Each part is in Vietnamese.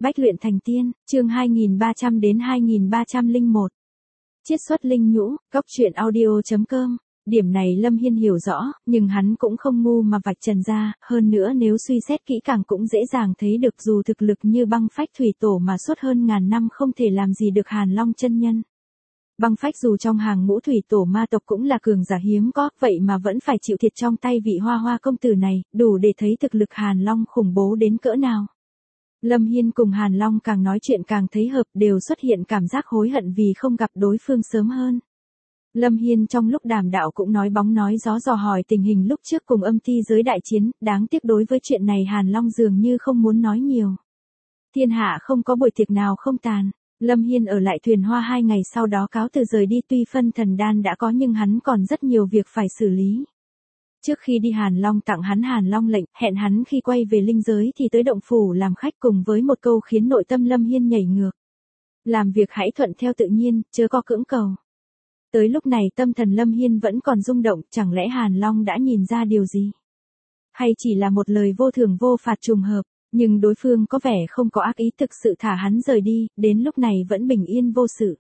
Bách luyện thành tiên, chương 2300 đến 2301. Chiết xuất linh nhũ, góc truyện audio.com. Điểm này Lâm Hiên hiểu rõ, nhưng hắn cũng không ngu mà vạch trần ra, hơn nữa nếu suy xét kỹ càng cũng dễ dàng thấy được dù thực lực như băng phách thủy tổ mà suốt hơn ngàn năm không thể làm gì được Hàn Long chân nhân. Băng phách dù trong hàng ngũ thủy tổ ma tộc cũng là cường giả hiếm có, vậy mà vẫn phải chịu thiệt trong tay vị hoa hoa công tử này, đủ để thấy thực lực Hàn Long khủng bố đến cỡ nào. Lâm Hiên cùng Hàn Long càng nói chuyện càng thấy hợp, đều xuất hiện cảm giác hối hận vì không gặp đối phương sớm hơn. Lâm Hiên trong lúc đàm đạo cũng nói bóng nói gió dò hỏi tình hình lúc trước cùng âm ti giới đại chiến, đáng tiếc đối với chuyện này Hàn Long dường như không muốn nói nhiều. Thiên hạ không có buổi tiệc nào không tàn. Lâm Hiên ở lại thuyền hoa 2 ngày sau đó cáo từ rời đi, tuy phân thần đan đã có nhưng hắn còn rất nhiều việc phải xử lý. Trước khi đi Hàn Long tặng hắn Hàn Long lệnh, hẹn hắn khi quay về linh giới thì tới động phủ làm khách, cùng với một câu khiến nội tâm Lâm Hiên nhảy ngược. Làm việc hãy thuận theo tự nhiên, chớ có cưỡng cầu. Tới lúc này tâm thần Lâm Hiên vẫn còn rung động, chẳng lẽ Hàn Long đã nhìn ra điều gì? Hay chỉ là một lời vô thường vô phạt trùng hợp, nhưng đối phương có vẻ không có ác ý, thực sự thả hắn rời đi, đến lúc này vẫn bình yên vô sự.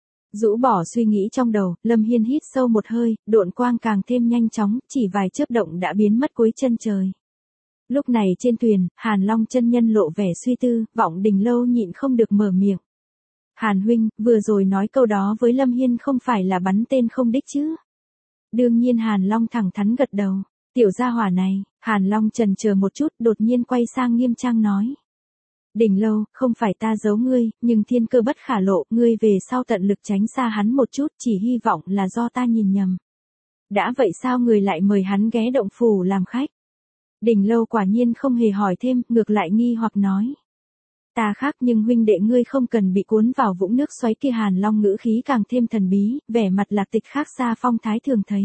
Rũ bỏ suy nghĩ trong đầu, Lâm Hiên hít sâu một hơi, độn quang càng thêm nhanh chóng, chỉ vài chớp động đã biến mất cuối chân trời. Lúc này trên thuyền, Hàn Long chân nhân lộ vẻ suy tư, Vọng Đình Lâu nhịn không được mở miệng. Hàn huynh, vừa rồi nói câu đó với Lâm Hiên không phải là bắn tên không đích chứ? Đương nhiên Hàn Long thẳng thắn gật đầu. Tiểu gia hỏa này, Hàn Long chần chờ một chút, đột nhiên quay sang nghiêm trang nói. Đình Lâu, không phải ta giấu ngươi, nhưng thiên cơ bất khả lộ, ngươi về sau tận lực tránh xa hắn một chút, chỉ hy vọng là do ta nhìn nhầm. Đã vậy sao người lại mời hắn ghé động phủ làm khách? Đình Lâu quả nhiên không hề hỏi thêm, ngược lại nghi hoặc nói. Ta khác nhưng huynh đệ ngươi không cần bị cuốn vào vũng nước xoáy kia. Hàn Long ngữ khí càng thêm thần bí, vẻ mặt lạc tịch khác xa phong thái thường thấy.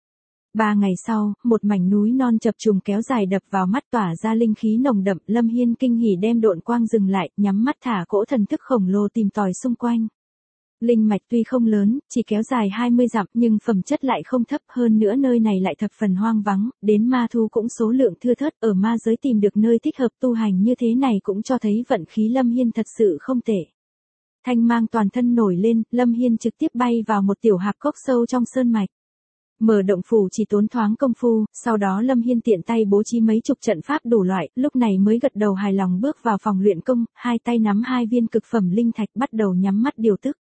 3 ngày sau, một mảnh núi non chập trùng kéo dài đập vào mắt tỏa ra linh khí nồng đậm. Lâm Hiên kinh hỉ đem độn quang dừng lại, nhắm mắt thả cỗ thần thức khổng lồ tìm tòi xung quanh. Linh mạch tuy không lớn, chỉ kéo dài 20 dặm nhưng phẩm chất lại không thấp, hơn nữa nơi này lại thập phần hoang vắng, đến ma thu cũng số lượng thưa thớt, ở ma giới tìm được nơi thích hợp tu hành như thế này cũng cho thấy vận khí Lâm Hiên thật sự không tệ. Thanh mang toàn thân nổi lên, Lâm Hiên trực tiếp bay vào một tiểu hạp cốc sâu trong sơn mạch. Mở động phủ chỉ tốn thoáng công phu, sau đó Lâm Hiên tiện tay bố trí mấy chục trận pháp đủ loại, lúc này mới gật đầu hài lòng bước vào phòng luyện công, hai tay nắm 2 viên cực phẩm linh thạch bắt đầu nhắm mắt điều tức.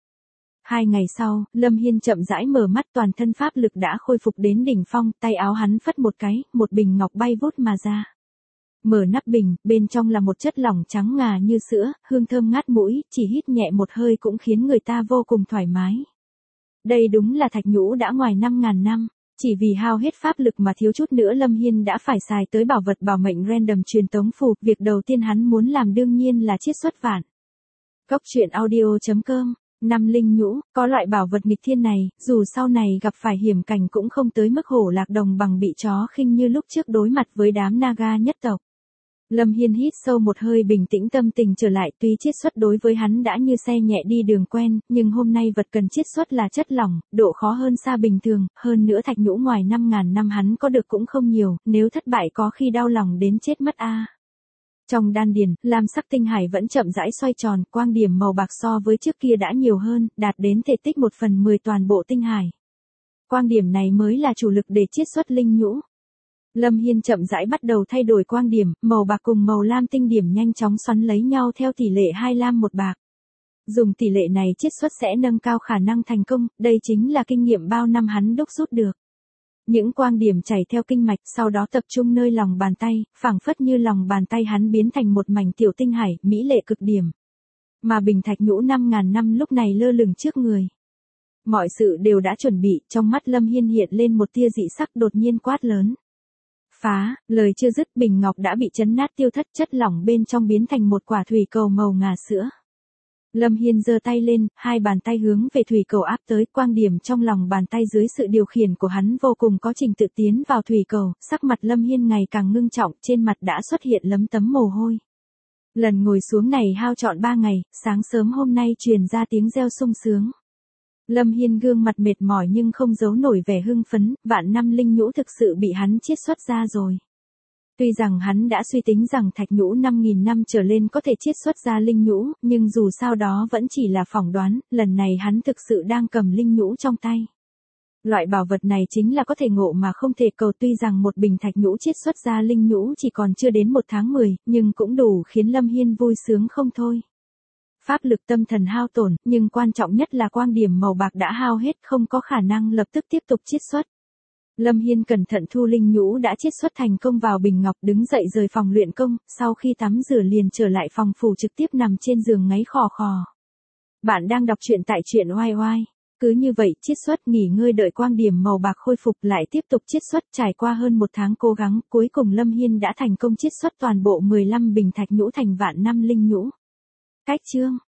2 ngày sau, Lâm Hiên chậm rãi mở mắt, toàn thân pháp lực đã khôi phục đến đỉnh phong, tay áo hắn phất một cái, một bình ngọc bay vút mà ra. Mở nắp bình, bên trong là một chất lỏng trắng ngà như sữa, hương thơm ngát mũi, chỉ hít nhẹ một hơi cũng khiến người ta vô cùng thoải mái. Đây đúng là thạch nhũ đã ngoài 5.000 năm, chỉ vì hao hết pháp lực mà thiếu chút nữa Lâm Hiên đã phải xài tới bảo vật bảo mệnh random truyền tống phù, việc đầu tiên hắn muốn làm đương nhiên là chiết xuất vạn. Góc truyện audio.com. Năm linh nhũ, có loại bảo vật nghịch thiên này, dù sau này gặp phải hiểm cảnh cũng không tới mức hổ lạc đồng bằng bị chó khinh như lúc trước đối mặt với đám Naga nhất tộc. Lâm Hiên hít sâu một hơi, bình tĩnh tâm tình trở lại, tuy chiết xuất đối với hắn đã như xe nhẹ đi đường quen, nhưng hôm nay vật cần chiết xuất là chất lỏng, độ khó hơn xa bình thường, hơn nữa thạch nhũ ngoài 5.000 năm hắn có được cũng không nhiều, nếu thất bại có khi đau lòng đến chết mất a. Trong đan điền, lam sắc tinh hải vẫn chậm rãi xoay tròn, quang điểm màu bạc so với trước kia đã nhiều hơn, đạt đến thể tích 1/10 toàn bộ tinh hải. Quang điểm này mới là chủ lực để chiết xuất linh nhũ. Lâm Hiên chậm rãi bắt đầu thay đổi quang điểm, màu bạc cùng màu lam tinh điểm nhanh chóng xoắn lấy nhau theo tỷ lệ 2 lam 1 bạc. Dùng tỷ lệ này chiết xuất sẽ nâng cao khả năng thành công, đây chính là kinh nghiệm bao năm hắn đúc rút được. Những quang điểm chảy theo kinh mạch, sau đó tập trung nơi lòng bàn tay, phảng phất như lòng bàn tay hắn biến thành một mảnh tiểu tinh hải, mỹ lệ cực điểm. Mà bình thạch nhũ 5.000 năm lúc này lơ lửng trước người. Mọi sự đều đã chuẩn bị, trong mắt Lâm Hiên hiện lên một tia dị sắc, đột nhiên quát lớn. Phá, lời chưa dứt bình ngọc đã bị chấn nát tiêu thất, chất lỏng bên trong biến thành một quả thủy cầu màu ngà sữa. Lâm Hiên giơ tay lên, 2 bàn tay hướng về thủy cầu áp tới, quang điểm trong lòng bàn tay dưới sự điều khiển của hắn vô cùng có trình tự tiến vào thủy cầu, sắc mặt Lâm Hiên ngày càng ngưng trọng, trên mặt đã xuất hiện lấm tấm mồ hôi. Lần ngồi xuống này hao trọn 3 ngày, sáng sớm hôm nay truyền ra tiếng reo sung sướng. Lâm Hiên gương mặt mệt mỏi nhưng không giấu nổi vẻ hưng phấn, vạn năm linh nhũ thực sự bị hắn chiết xuất ra rồi. Tuy rằng hắn đã suy tính rằng thạch nhũ 5.000 năm trở lên có thể chiết xuất ra linh nhũ, nhưng dù sao đó vẫn chỉ là phỏng đoán, lần này hắn thực sự đang cầm linh nhũ trong tay. Loại bảo vật này chính là có thể ngộ mà không thể cầu, tuy rằng một bình thạch nhũ chiết xuất ra linh nhũ chỉ còn chưa đến 1 tháng 10, nhưng cũng đủ khiến Lâm Hiên vui sướng không thôi. Pháp lực tâm thần hao tổn, nhưng quan trọng nhất là quang điểm màu bạc đã hao hết, không có khả năng lập tức tiếp tục chiết xuất. Lâm Hiên cẩn thận thu linh nhũ đã chiết xuất thành công vào bình ngọc, đứng dậy rời phòng luyện công, sau khi tắm rửa liền trở lại phòng phủ, trực tiếp nằm trên giường ngáy khò khò. Bạn đang đọc truyện tại truyện oai oai. Cứ như vậy, chiết xuất, nghỉ ngơi, đợi quang điểm màu bạc khôi phục lại tiếp tục chiết xuất, trải qua hơn 1 tháng cố gắng, cuối cùng Lâm Hiên đã thành công chiết xuất toàn bộ 15 bình thạch nhũ thành vạn năm linh nhũ. Cách chương